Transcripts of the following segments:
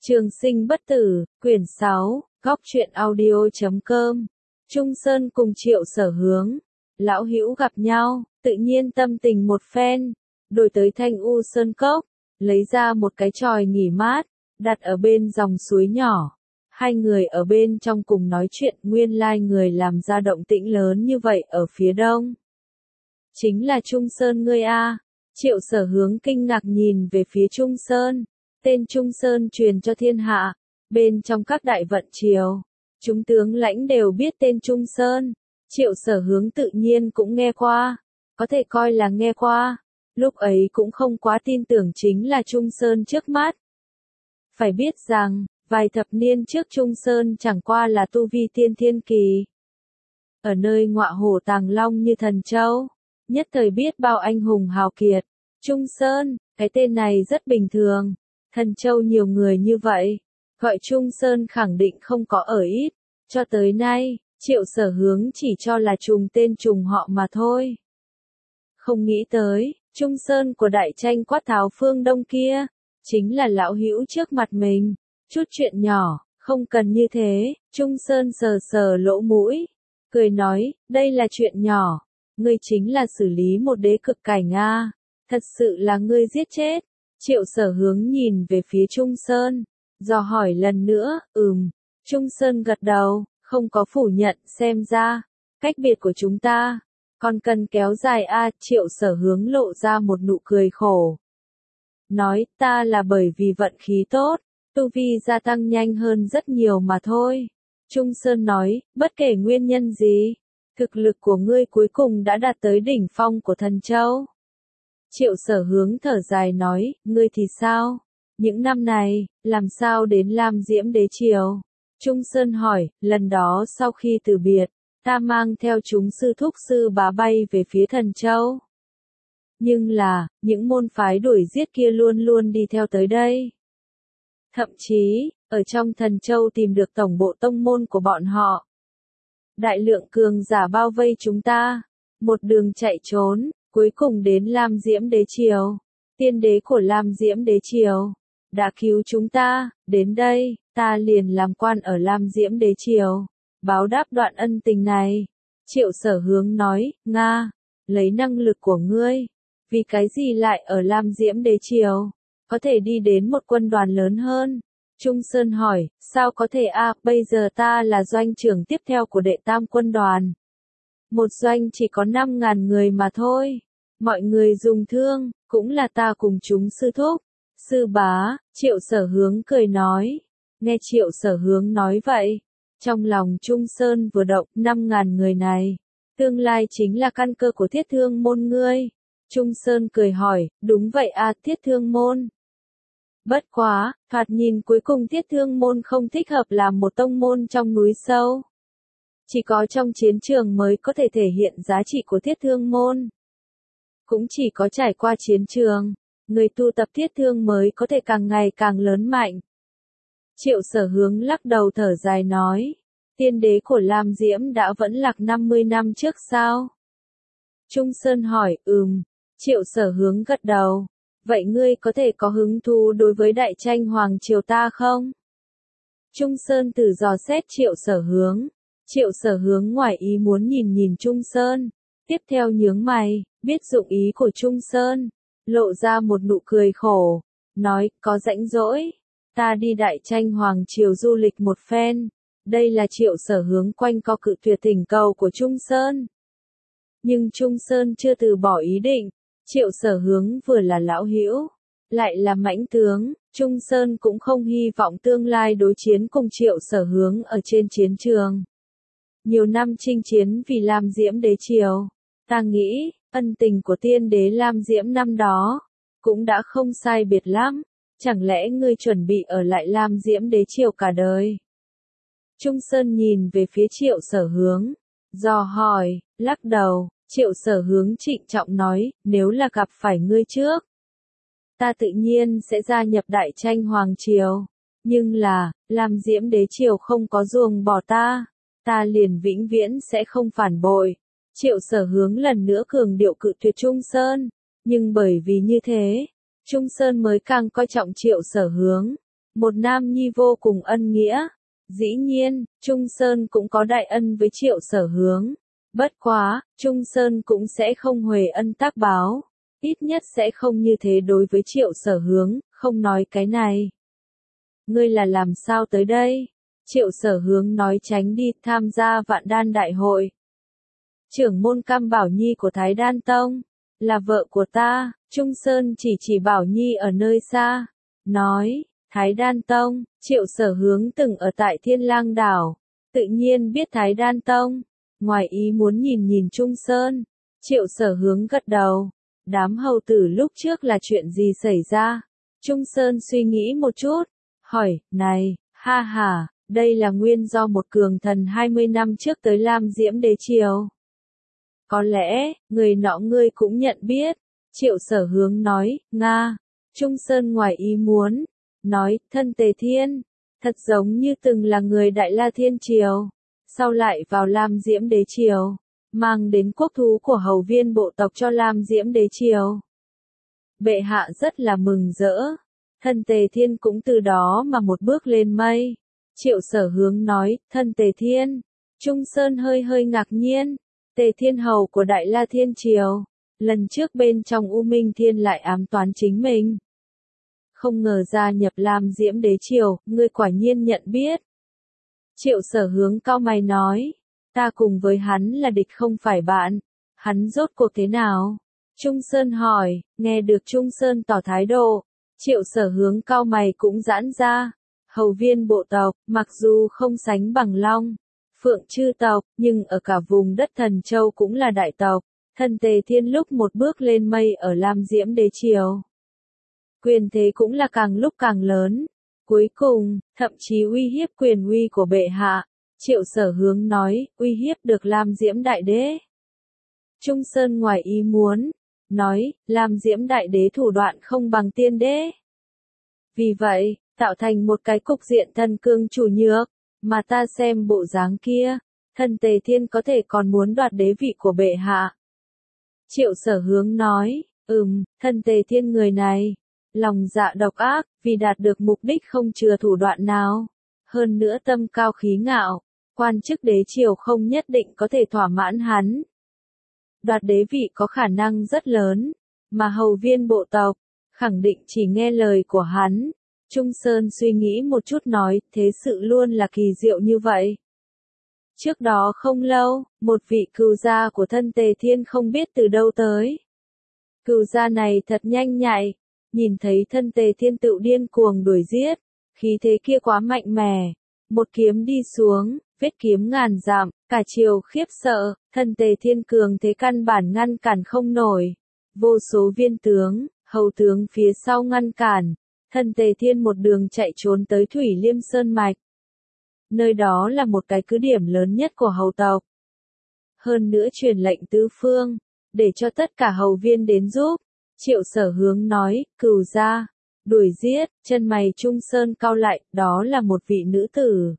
Trường sinh bất tử, quyển 6, góc truyện audio.com. Trung Sơn cùng Triệu Sở Hướng, lão hữu gặp nhau, tự nhiên tâm tình một phen, đổi tới Thanh U Sơn Cốc, lấy ra một cái chòi nghỉ mát, đặt ở bên dòng suối nhỏ. Hai người ở bên trong cùng nói chuyện, nguyên lai người làm ra động tĩnh lớn như vậy ở phía đông. Chính là Trung Sơn ngươi a. Triệu Sở Hướng kinh ngạc nhìn về phía Trung Sơn. Tên Trung Sơn truyền cho thiên hạ, bên trong các đại vận triều, chúng tướng lãnh đều biết tên Trung Sơn. Triệu Sở Hướng tự nhiên cũng nghe qua, có thể coi là nghe qua, lúc ấy cũng không quá tin tưởng chính là Trung Sơn trước mắt. Phải biết rằng, vài thập niên trước Trung Sơn chẳng qua là tu vi tiên thiên kỳ. Ở nơi ngọa hổ tàng long như Thần Châu, nhất thời biết bao anh hùng hào kiệt. Trung Sơn, cái tên này rất bình thường. Thần Châu nhiều người như vậy, gọi Trung Sơn khẳng định không có ở ít. Cho tới nay, Triệu Sở Hướng chỉ cho là trùng tên trùng họ mà thôi. Không nghĩ tới, Trung Sơn của đại tranh quát tháo phương Đông kia, chính là lão hữu trước mặt mình. Chút chuyện nhỏ, không cần như thế. Trung Sơn sờ sờ lỗ mũi, cười nói, đây là chuyện nhỏ, ngươi chính là xử lý một đế cực cảnh a, thật sự là ngươi giết chết. Triệu Sở Hướng nhìn về phía Trung Sơn, dò hỏi lần nữa, Trung Sơn gật đầu, không có phủ nhận, xem ra, cách biệt của chúng ta, còn cần kéo dài a. Triệu Sở Hướng lộ ra một nụ cười khổ. Nói, ta là bởi vì vận khí tốt, tu vi gia tăng nhanh hơn rất nhiều mà thôi. Trung Sơn nói, bất kể nguyên nhân gì, thực lực của ngươi cuối cùng đã đạt tới đỉnh phong của Thần Châu. Triệu Sở Hướng thở dài nói, ngươi thì sao? Những năm này, làm sao đến Lam Diễm Đế Triều? Trung Sơn hỏi, lần đó sau khi từ biệt, ta mang theo chúng sư thúc sư bá bay về phía Thần Châu. Nhưng là, những môn phái đuổi giết kia luôn luôn đi theo tới đây. Thậm chí, ở trong Thần Châu tìm được tổng bộ tông môn của bọn họ. Đại lượng cường giả bao vây chúng ta, một đường chạy trốn. Cuối cùng đến Lam Diễm Đế Triều, tiên đế của Lam Diễm Đế Triều, đã cứu chúng ta, đến đây, ta liền làm quan ở Lam Diễm Đế Triều, báo đáp đoạn ân tình này. Triệu Sở Hướng nói, Nga, lấy năng lực của ngươi, vì cái gì lại ở Lam Diễm Đế Triều, có thể đi đến một quân đoàn lớn hơn. Trung Sơn hỏi, sao có thể a? Bây giờ ta là doanh trưởng tiếp theo của đệ tam quân đoàn. Một doanh chỉ có 5.000 người mà thôi. Mọi người dùng thương, cũng là ta cùng chúng sư thúc. Sư bá, Triệu Sở Hướng cười nói. Nghe Triệu Sở Hướng nói vậy, trong lòng Trung Sơn vừa động, 5.000 người này, tương lai chính là căn cơ của Thiết Thương môn ngươi. Trung Sơn cười hỏi, đúng vậy a, Thiết Thương môn. Bất quá, thoạt nhìn cuối cùng Thiết Thương môn không thích hợp làm một tông môn trong núi sâu. Chỉ có trong chiến trường mới có thể thể hiện giá trị của Thiết Thương môn. Cũng chỉ có trải qua chiến trường, người tu tập Thiết Thương mới có thể càng ngày càng lớn mạnh. Triệu Sở Hướng lắc đầu thở dài nói, tiên đế của Lam Diễm đã vẫn lạc 50 năm trước sao? Trung Sơn hỏi, Triệu Sở Hướng gật đầu, vậy ngươi có thể có hứng thú đối với đại tranh hoàng triều ta không? Trung Sơn thử dò xét Triệu Sở Hướng. Triệu Sở Hướng ngoài ý muốn nhìn Trung Sơn, tiếp theo nhướng mày, biết dụng ý của Trung Sơn, lộ ra một nụ cười khổ, nói, có rãnh rỗi, ta đi đại tranh hoàng triều du lịch một phen. Đây là Triệu Sở Hướng quanh co cự tuyệt thỉnh cầu của Trung Sơn. Nhưng Trung Sơn chưa từ bỏ ý định, Triệu Sở Hướng vừa là lão hữu, lại là mãnh tướng, Trung Sơn cũng không hy vọng tương lai đối chiến cùng Triệu Sở Hướng ở trên chiến trường. Nhiều năm chinh chiến vì Lam Diễm Đế Triều, ta nghĩ, ân tình của tiên đế Lam Diễm năm đó, cũng đã không sai biệt lắm, chẳng lẽ ngươi chuẩn bị ở lại Lam Diễm Đế Triều cả đời? Trung Sơn nhìn về phía Triệu Sở Hướng, dò hỏi, lắc đầu. Triệu Sở Hướng trịnh trọng nói, nếu là gặp phải ngươi trước, ta tự nhiên sẽ gia nhập đại tranh hoàng triều, nhưng là, Lam Diễm Đế Triều không có ruồng bỏ ta liền vĩnh viễn sẽ không phản bội. Triệu Sở Hướng lần nữa cường điệu cự tuyệt Trung Sơn, nhưng bởi vì như thế, Trung Sơn mới càng coi trọng Triệu Sở Hướng. một nam nhi vô cùng ân nghĩa. Dĩ nhiên, Trung Sơn cũng có đại ân với Triệu Sở Hướng. Bất quá, Trung Sơn cũng sẽ không huề ân tác báo. Ít nhất sẽ không như thế đối với Triệu Sở Hướng, không nói cái này. Ngươi là làm sao tới đây? Triệu Sở Hướng nói tránh đi tham gia Vạn Đan Đại hội. Trưởng môn Cam Bảo Nhi của Thái Đan Tông, là vợ của ta. Trung Sơn chỉ Bảo Nhi ở nơi xa, nói, Thái Đan Tông. Triệu Sở Hướng từng ở tại Thiên Lang Đảo, tự nhiên biết Thái Đan Tông. Ngoài ý muốn nhìn Trung Sơn, Triệu Sở Hướng gật đầu. Đám hầu tử lúc trước là chuyện gì xảy ra? Trung Sơn suy nghĩ một chút, hỏi, này, ha ha, đây là nguyên do một cường thần 20 năm trước tới Lam Diễm Đế Triều. Có lẽ, người nọ ngươi cũng nhận biết. Triệu Sở Hướng nói, Nga. Trung Sơn ngoài ý muốn, nói, thân Tề Thiên, thật giống như từng là người Đại La Thiên Triều, sau lại vào Lam Diễm Đế Triều, mang đến quốc thú của hầu viên bộ tộc cho Lam Diễm Đế Triều. Bệ hạ rất là mừng rỡ, thân Tề Thiên cũng từ đó mà một bước lên mây. Triệu Sở Hướng nói, thân Tề Thiên. Trung Sơn hơi ngạc nhiên, Tề Thiên hầu của Đại La Thiên Triều, lần trước bên trong U Minh Thiên lại ám toán chính mình. Không ngờ gia nhập Lam Diễm Đế Triều, ngươi quả nhiên nhận biết. Triệu Sở Hướng cau mày nói, ta cùng với hắn là địch không phải bạn, hắn rốt cuộc thế nào? Trung Sơn hỏi, nghe được Trung Sơn tỏ thái độ, Triệu Sở Hướng cau mày cũng giãn ra. Hầu viên bộ tộc, mặc dù không sánh bằng Long, Phượng chư tộc, nhưng ở cả vùng đất Thần Châu cũng là đại tộc. Thân Tề Thiên lúc một bước lên mây ở Lam Diễm Đế Triều, quyền thế cũng là càng lúc càng lớn. Cuối cùng, thậm chí uy hiếp quyền uy của bệ hạ. Triệu Sở Hướng nói, uy hiếp được Lam Diễm Đại Đế. Trung Sơn ngoài ý muốn, nói, Lam Diễm Đại Đế thủ đoạn không bằng Tiên Đế. Vì vậy, tạo thành một cái cục diện thân cương chủ nhược, mà ta xem bộ dáng kia, thân Tề Thiên có thể còn muốn đoạt đế vị của bệ hạ. Triệu Sở Hướng nói, thân Tề Thiên người này, lòng dạ độc ác, vì đạt được mục đích không chừa thủ đoạn nào. Hơn nữa tâm cao khí ngạo, quan chức đế triều không nhất định có thể thỏa mãn hắn. Đoạt đế vị có khả năng rất lớn, mà hầu viên bộ tộc, khẳng định chỉ nghe lời của hắn. Trung Sơn suy nghĩ một chút nói, thế sự luôn là kỳ diệu như vậy. Trước đó không lâu, một vị cừu gia của thân Tề Thiên không biết từ đâu tới. Cừu gia này thật nhanh nhạy, nhìn thấy thân Tề Thiên tự điên cuồng đuổi giết, khí thế kia quá mạnh mẽ, một kiếm đi xuống, vết kiếm ngàn dặm, cả triều khiếp sợ, thân Tề Thiên cường thế căn bản ngăn cản không nổi. Vô số viên tướng, hầu tướng phía sau ngăn cản, thân Tề Thiên một đường chạy trốn tới Thủy Liêm Sơn Mạch. Nơi đó là một cái cứ điểm lớn nhất của hầu tộc. Hơn nữa truyền lệnh tứ phương, để cho tất cả hầu viên đến giúp. Triệu Sở Hướng nói, cừu gia, đuổi giết, chân mày Trung Sơn cau lại, đó là một vị nữ tử.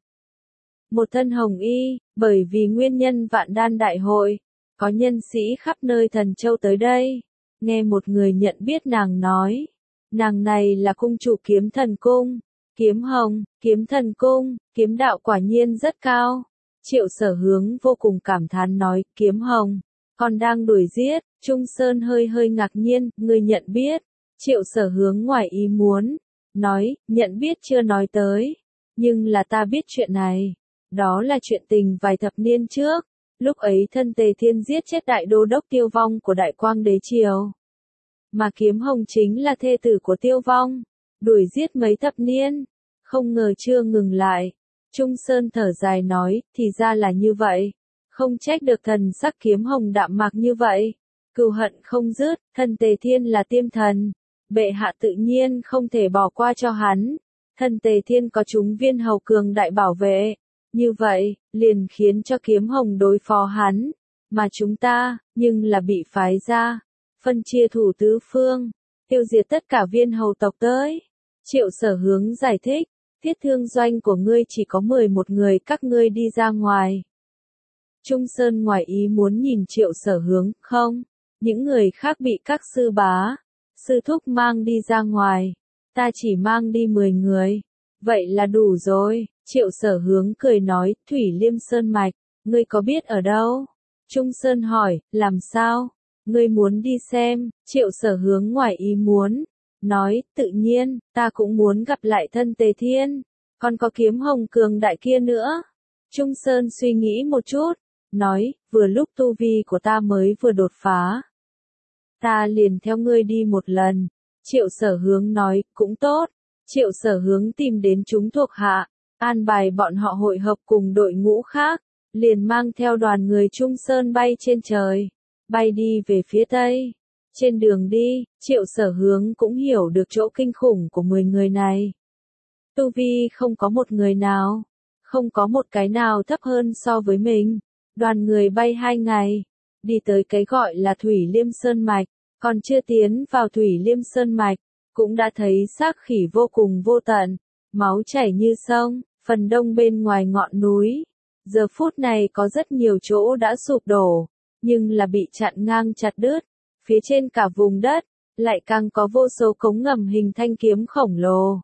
Một thân hồng y, bởi vì nguyên nhân Vạn Đan Đại hội, có nhân sĩ khắp nơi Thần Châu tới đây. Nghe một người nhận biết nàng nói, nàng này là cung chủ Kiếm Thần Cung, Kiếm Hồng, Kiếm Thần Cung, kiếm đạo quả nhiên rất cao. Triệu Sở Hướng vô cùng cảm thán nói, Kiếm Hồng, còn đang đuổi giết. Trung Sơn hơi ngạc nhiên, ngươi nhận biết. Triệu Sở Hướng ngoài ý muốn, nói, nhận biết chưa nói tới, nhưng là ta biết chuyện này. Đó là chuyện tình vài thập niên trước, lúc ấy thân Tề Thiên giết chết đại đô đốc Tiêu Vong của Đại Quang Đế Triều. Mà Kiếm Hồng chính là thê tử của Tiêu Vong, đuổi giết mấy thập niên, không ngờ chưa ngừng lại. Trung Sơn thở dài nói, thì ra là như vậy, không trách được thần sắc Kiếm Hồng đạm mạc như vậy. Cừu hận không dứt, thân Tề Thiên là tiêm thần, bệ hạ tự nhiên không thể bỏ qua cho hắn. Thân Tề Thiên có chúng viên hầu cường đại bảo vệ, như vậy, liền khiến cho Kiếm Hồng đối phó hắn, mà chúng ta, nhưng là bị phái ra, phân chia thủ tứ phương, tiêu diệt tất cả viên hầu tộc tới. Triệu Sở Hướng giải thích, thiết thương doanh của ngươi chỉ có 11 người, các ngươi đi ra ngoài. Trung Sơn ngoài ý muốn nhìn Triệu Sở Hướng, không, những người khác bị các sư bá, sư thúc mang đi ra ngoài, ta chỉ mang đi 10 người. Vậy là đủ rồi, Triệu Sở Hướng cười nói, Thủy Liêm Sơn Mạch, ngươi có biết ở đâu? Trung Sơn hỏi, làm sao? Ngươi muốn đi xem, Triệu Sở Hướng ngoài ý muốn, nói, tự nhiên, ta cũng muốn gặp lại thân Tề Thiên, còn có kiếm hồng cường đại kia nữa. Trung Sơn suy nghĩ một chút, nói, vừa lúc tu vi của ta mới vừa đột phá. Ta liền theo ngươi đi một lần. Triệu Sở Hướng nói, cũng tốt. Triệu Sở Hướng tìm đến chúng thuộc hạ, an bài bọn họ hội hợp cùng đội ngũ khác, liền mang theo đoàn người Trung Sơn bay trên trời, bay đi về phía tây. Trên đường đi, Triệu Sở Hướng cũng hiểu được chỗ kinh khủng của 10 người này. Tu vi không có một người nào, không có một cái nào thấp hơn so với mình. Đoàn người bay 2 ngày, đi tới cái gọi là Thủy Liêm Sơn Mạch, còn chưa tiến vào Thủy Liêm Sơn Mạch, cũng đã thấy xác khỉ vô cùng vô tận, máu chảy như sông, phần đông bên ngoài ngọn núi. Giờ phút này có rất nhiều chỗ đã sụp đổ, nhưng là bị chặn ngang chặt đứt, phía trên cả vùng đất, lại càng có vô số cống ngầm hình thanh kiếm khổng lồ.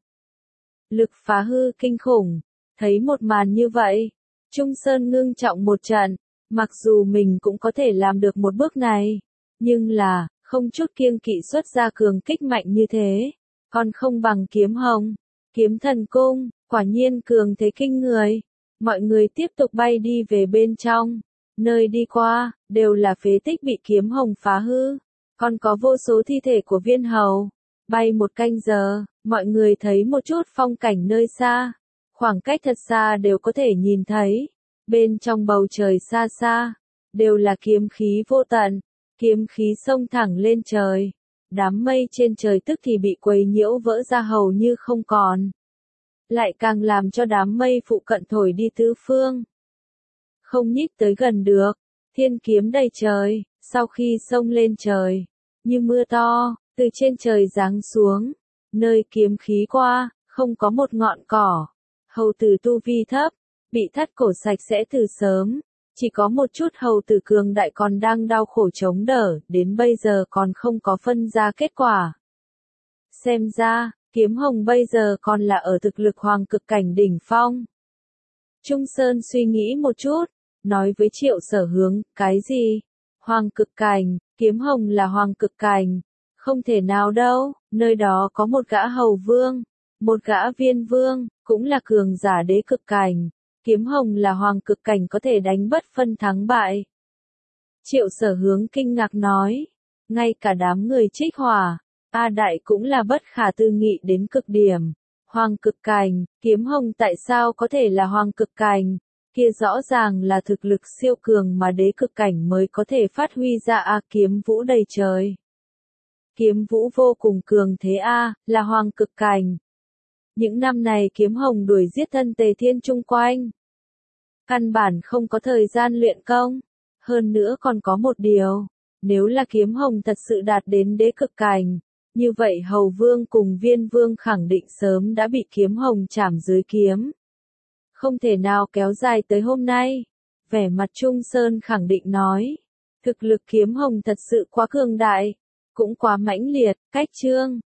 Lực phá hư kinh khủng, thấy một màn như vậy, Trung Sơn ngưng trọng một trận, mặc dù mình cũng có thể làm được một bước này, nhưng là, không chút kiêng kỵ xuất ra cường kích mạnh như thế, còn không bằng kiếm hồng, kiếm thần cung, quả nhiên cường thế kinh người. Mọi người tiếp tục bay đi về bên trong, nơi đi qua, đều là phế tích bị kiếm hồng phá hư, còn có vô số thi thể của viên hầu. Bay 1 canh giờ, mọi người thấy một chút phong cảnh nơi xa, khoảng cách thật xa đều có thể nhìn thấy, bên trong bầu trời xa xa, đều là kiếm khí vô tận, kiếm khí xông thẳng lên trời, đám mây trên trời tức thì bị quấy nhiễu vỡ ra hầu như không còn. Lại càng làm cho đám mây phụ cận thổi đi tứ phương. Không nhích tới gần được, thiên kiếm đầy trời, sau khi xông lên trời, như mưa to, từ trên trời giáng xuống, nơi kiếm khí qua, không có một ngọn cỏ. Hầu tử tu vi thấp, bị thắt cổ sạch sẽ từ sớm, chỉ có một chút hầu tử cường đại còn đang đau khổ chống đỡ, đến bây giờ còn không có phân ra kết quả. Xem ra, kiếm hồng bây giờ còn là ở thực lực hoàng cực cảnh đỉnh phong. Trung Sơn suy nghĩ một chút, nói với Triệu Sở Hướng, cái gì? Hoàng cực cảnh, kiếm hồng là hoàng cực cảnh. Không thể nào đâu, nơi đó có một gã hầu vương, một gã viên vương, cũng là cường giả đế cực cảnh. Kiếm hồng là hoàng cực cảnh có thể đánh bất phân thắng bại. Triệu Sở Hướng kinh ngạc nói, ngay cả đám người Trích Hỏa, A Đại cũng là bất khả tư nghị đến cực điểm. Hoàng cực cảnh, kiếm hồng tại sao có thể là hoàng cực cảnh? Kia rõ ràng là thực lực siêu cường mà đế cực cảnh mới có thể phát huy ra A kiếm vũ đầy trời. Kiếm vũ vô cùng cường thế A, là hoàng cực cảnh. Những năm này kiếm hồng đuổi giết thân Tề Thiên chung quanh. Căn bản không có thời gian luyện công. Hơn nữa còn có một điều, nếu là kiếm hồng thật sự đạt đến đế cực cảnh, như vậy hầu vương cùng viên vương khẳng định sớm đã bị kiếm hồng chảm dưới kiếm. Không thể nào kéo dài tới hôm nay. Vẻ mặt Trung Sơn khẳng định nói, thực lực kiếm hồng thật sự quá cường đại, cũng quá mãnh liệt. Cách chương